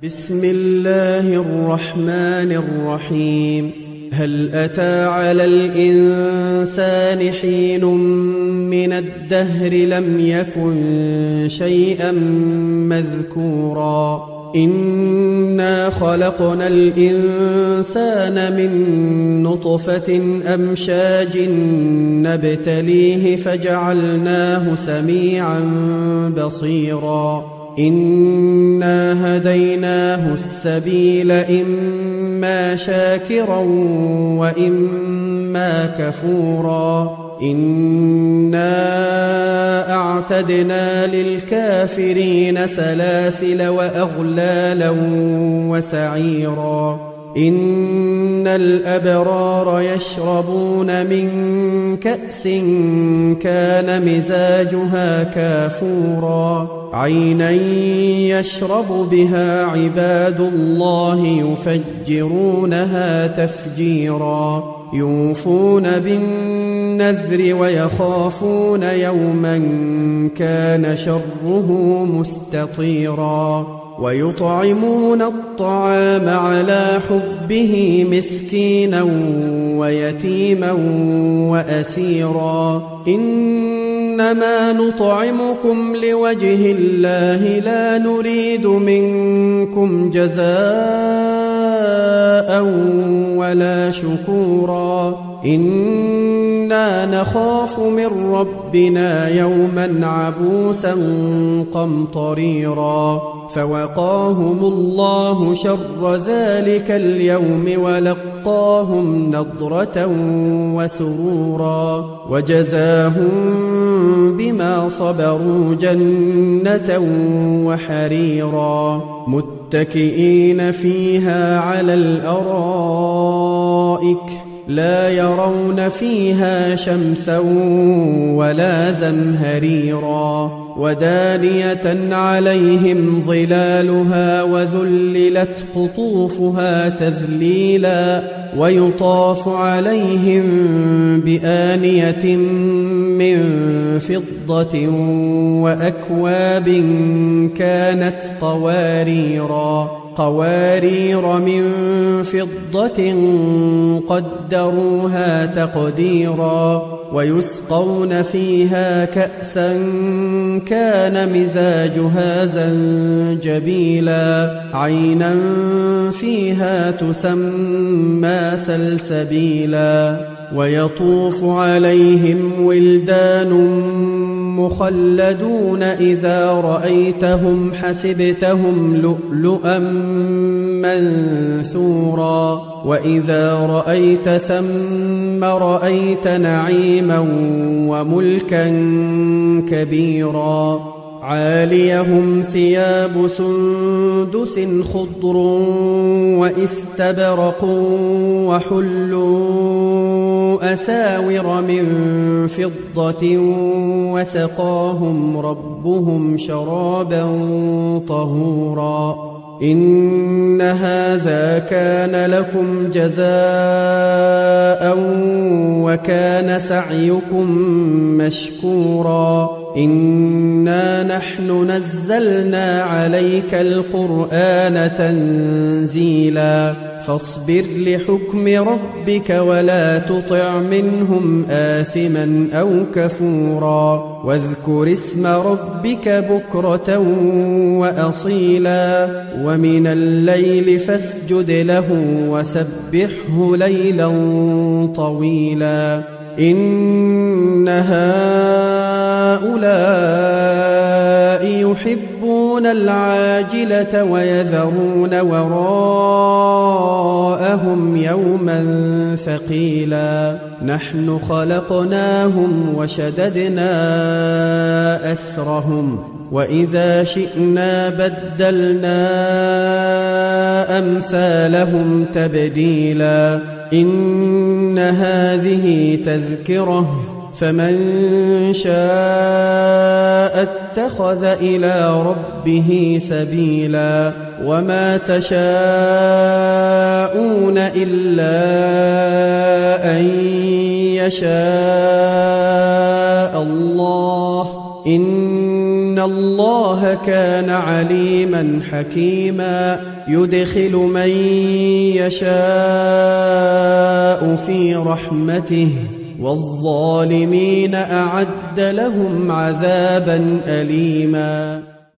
بسم الله الرحمن الرحيم. هل أتى على الإنسان حين من الدهر لم يكن شيئا مذكورا إنا خلقنا الإنسان من نطفة أمشاج نبتليه فجعلناه سميعا بصيرا إنا هديناه السبيل إما شاكرا وإما كفورا إنا أعتدنا للكافرين سلاسل وأغلالا وسعيرا إن الأبرار يشربون من كأس كان مزاجها كافورا عينا يشرب بها عباد الله يفجرونها تفجيرا يوفون بالنذر ويخافون يوما كان شره مستطيرا ويطعمون الطعام على حبه مسكينا ويتيما وأسيرا إنما نطعمكم لوجه الله لا نريد منكم جزاء ولا شكورا إنا نخاف من ربنا يوما عبوسا قمطريرا فوقاهم الله شر ذلك اليوم ولقاهم نضرة وسرورا وجزاهم بما صبروا جنة وحريرا متكئين فيها على الأرائك لا يرون فيها شمسا ولا زمهريرا ودانية عليهم ظلالها وذللت قطوفها تذليلا ويطاف عليهم بآنية من فضة وأكواب كانت قوارير من فضة قدروها تقديرا ويسقون فيها كأسا كان مزاجها زنجبيلا عينا فيها تسمى سلسبيلا ويطوف عليهم ولدان مخلدون إذا رأيتهم حسبتهم لؤلؤا منثورا وإذا رأيت ثم رأيت نعيما وملكا كبيرا عاليهم ثياب سندس خضر واستبرق وحلوا أساور من فضة وسقاهم ربهم شرابا طهورا إن هذا كان لكم جزاء وكان سعيكم مشكورا إنا نحن نزلنا عليك القرآن تنزيلا فاصبر لحكم ربك ولا تطع منهم آثما أو كفورا واذكر اسم ربك بكرة وأصيلا ومن الليل فاسجد له وسبحه ليلا طويلا إن هؤلاء يحبون العاجلة ويذرون وراءهم يوما ثقيلا نحن خلقناهم وشددنا أسرهم وإذا شئنا بدلنا أمثالهم تبديلا إن هذه تذكرة فمن شاء اتخذ إلى ربه سبيلا وما تشاءون إلا أن يشاء الله إن الله كان عليما حكيما يدخل من يشاء في رحمته والظالمين أعد لهم عذابا أليما.